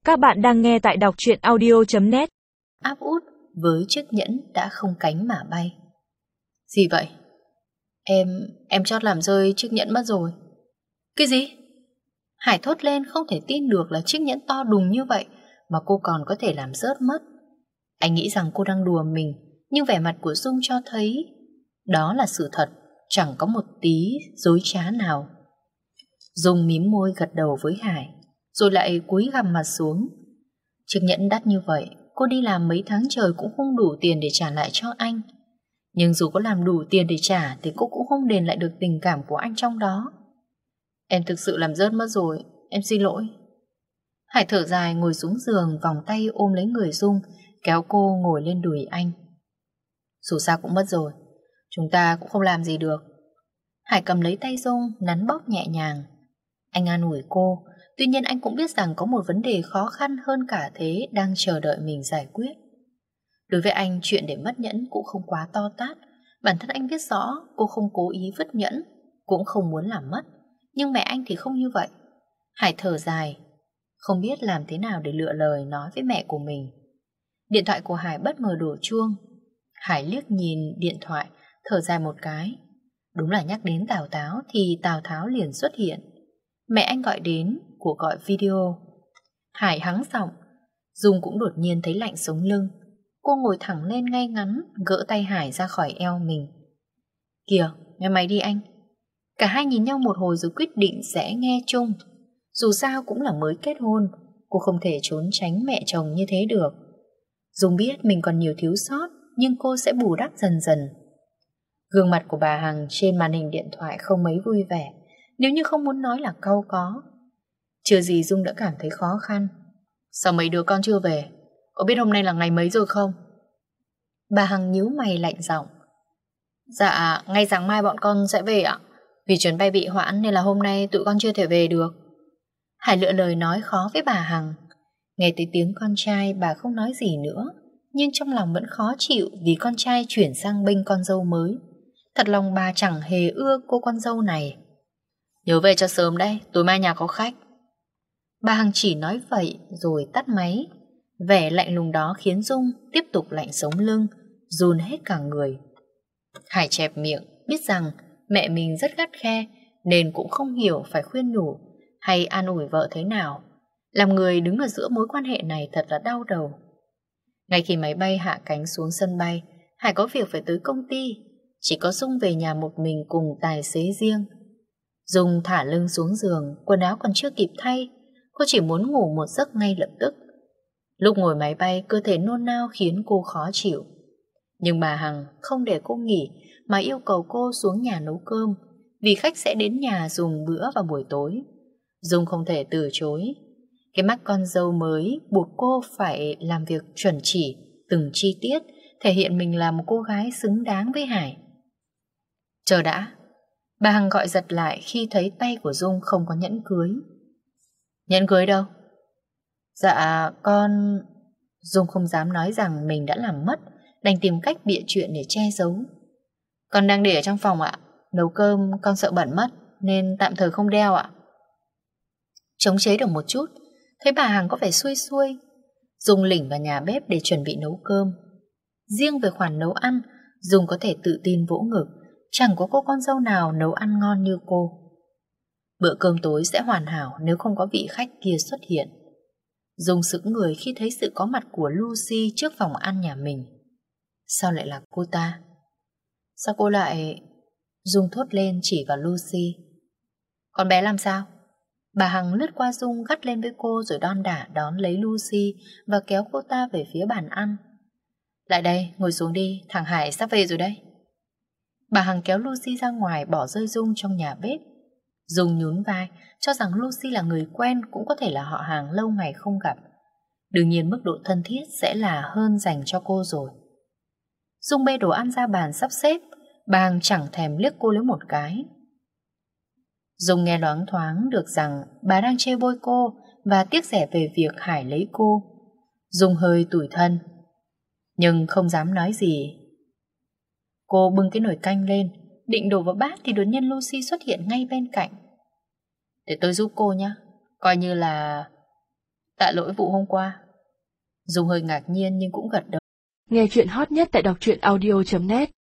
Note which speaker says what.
Speaker 1: Các bạn đang nghe tại đọc truyện audio.net.
Speaker 2: Áp út với chiếc nhẫn đã không cánh mà bay. Gì vậy? Em chót làm rơi chiếc nhẫn mất rồi. Cái gì? Hải thốt lên, không thể tin được là chiếc nhẫn to đùng như vậy mà cô còn có thể làm rớt mất. Anh nghĩ rằng cô đang đùa mình, nhưng vẻ mặt của Dung cho thấy đó là sự thật, chẳng có một tí dối trá nào. Dung mím môi gật đầu với Hải, rồi lại cúi gằm mặt xuống. Chiếc nhẫn đắt như vậy, cô đi làm mấy tháng trời cũng không đủ tiền để trả lại cho anh. Nhưng dù có làm đủ tiền để trả thì cô cũng không đền lại được tình cảm của anh trong đó. Em thực sự làm rớt mất rồi, em xin lỗi. Hải thở dài ngồi xuống giường, vòng tay ôm lấy người Dung, kéo cô ngồi lên đùi anh. Dù sao cũng mất rồi, chúng ta cũng không làm gì được. Hải cầm lấy tay Dung, nắn bóp nhẹ nhàng. Anh an ủi cô, tuy nhiên anh cũng biết rằng có một vấn đề khó khăn hơn cả thế đang chờ đợi mình giải quyết. Đối với anh, chuyện để mất nhẫn cũng không quá to tát. Bản thân anh biết rõ cô không cố ý vứt nhẫn, cũng không muốn làm mất. Nhưng mẹ anh thì không như vậy. Hải thở dài, không biết làm thế nào để lựa lời nói với mẹ của mình. Điện thoại của Hải bất ngờ đổ chuông. Hải liếc nhìn điện thoại, thở dài một cái. Đúng là nhắc đến Tào Tháo thì Tào Tháo liền xuất hiện. Mẹ anh gọi đến, cuộc gọi video. Hải hắng giọng. Dung cũng đột nhiên thấy lạnh sống lưng. Cô ngồi thẳng lên ngay ngắn, gỡ tay Hải ra khỏi eo mình. Kìa, nghe máy đi anh. Cả hai nhìn nhau một hồi rồi quyết định sẽ nghe chung. Dù sao cũng là mới kết hôn, cô không thể trốn tránh mẹ chồng như thế được. Dung biết mình còn nhiều thiếu sót, nhưng cô sẽ bù đắp dần dần. Gương mặt của bà Hằng trên màn hình điện thoại không mấy vui vẻ, nếu như không muốn nói là cau có. Chưa gì Dung đã cảm thấy khó khăn. Sao mấy đứa con chưa về? Có biết hôm nay là ngày mấy rồi không? Bà Hằng nhíu mày lạnh giọng. Dạ, ngay sáng mai bọn con sẽ về ạ. Vì chuyến bay bị hoãn nên là hôm nay tụi con chưa thể về được. Hải lựa lời nói khó với bà Hằng. Nghe tới tiếng con trai bà không nói gì nữa, nhưng trong lòng vẫn khó chịu vì con trai chuyển sang bênh con dâu mới. Thật lòng bà chẳng hề ưa cô con dâu này. Nhớ về cho sớm đấy, tối mai nhà có khách. Bà Hằng chỉ nói vậy rồi tắt máy. Vẻ lạnh lùng đó khiến Dung tiếp tục lạnh sống lưng, run hết cả người. Hải chẹp miệng, biết rằng mẹ mình rất gắt khe nên cũng không hiểu phải khuyên nhủ hay an ủi vợ thế nào. Làm người đứng ở giữa mối quan hệ này thật là đau đầu. Ngay khi máy bay hạ cánh xuống sân bay, Hải có việc phải tới công ty. Chỉ có Dung về nhà một mình cùng tài xế riêng. Dung thả lưng xuống giường, quần áo còn chưa kịp thay. Cô chỉ muốn ngủ một giấc ngay lập tức. Lúc ngồi máy bay, cơ thể nôn nao khiến cô khó chịu. Nhưng bà Hằng không để cô nghỉ mà yêu cầu cô xuống nhà nấu cơm, vì khách sẽ đến nhà dùng bữa vào buổi tối. Dung không thể từ chối. Cái mắt con dâu mới buộc cô phải làm việc chuẩn chỉ, từng chi tiết, thể hiện mình là một cô gái xứng đáng với Hải. Chờ đã. Bà Hằng gọi giật lại khi thấy tay của Dung không có nhẫn cưới. Nhẫn cưới đâu? Dạ con... Dung không dám nói rằng mình đã làm mất, đành tìm cách bịa chuyện để che giấu. Con đang để ở trong phòng ạ. Nấu cơm con sợ bẩn mất nên tạm thời không đeo ạ. Chống chế được một chút, thấy bà Hằng có vẻ xuôi xuôi, Dung lỉnh vào nhà bếp để chuẩn bị nấu cơm. Riêng về khoản nấu ăn, Dung có thể tự tin vỗ ngực. Chẳng có cô con dâu nào nấu ăn ngon như cô. Bữa cơm tối sẽ hoàn hảo nếu không có vị khách kia xuất hiện. Dung sững người khi thấy sự có mặt của Lucy trước phòng ăn nhà mình. Sao lại là cô ta? Sao cô lại... Dung thốt lên chỉ vào Lucy. Con bé làm sao? Bà Hằng lướt qua Dung gắt lên với cô rồi đon đả đón lấy Lucy và kéo cô ta về phía bàn ăn. Lại đây, ngồi xuống đi, thằng Hải sắp về rồi đây. Bà Hằng kéo Lucy ra ngoài bỏ rơi Dung trong nhà bếp. Dung nhún vai, cho rằng Lucy là người quen, cũng có thể là họ hàng lâu ngày không gặp. Đương nhiên mức độ thân thiết sẽ là hơn dành cho cô rồi. Dung bê đồ ăn ra bàn sắp xếp, bà Hằng chẳng thèm liếc cô lấy một cái. Dung nghe loáng thoáng được rằng bà đang chê bôi cô và tiếc rẻ về việc Hải lấy cô. Dung hơi tủi thân, nhưng không dám nói gì. Cô bưng cái nồi canh lên, định đổ vào bát thì đột nhiên Lucy xuất hiện ngay bên cạnh. Để tôi giúp cô nhé, coi như là Tạ lỗi vụ hôm qua. Dung hơi ngạc nhiên nhưng cũng gật đầu.
Speaker 1: Nghe chuyện hot nhất tại đọc truyện audio.net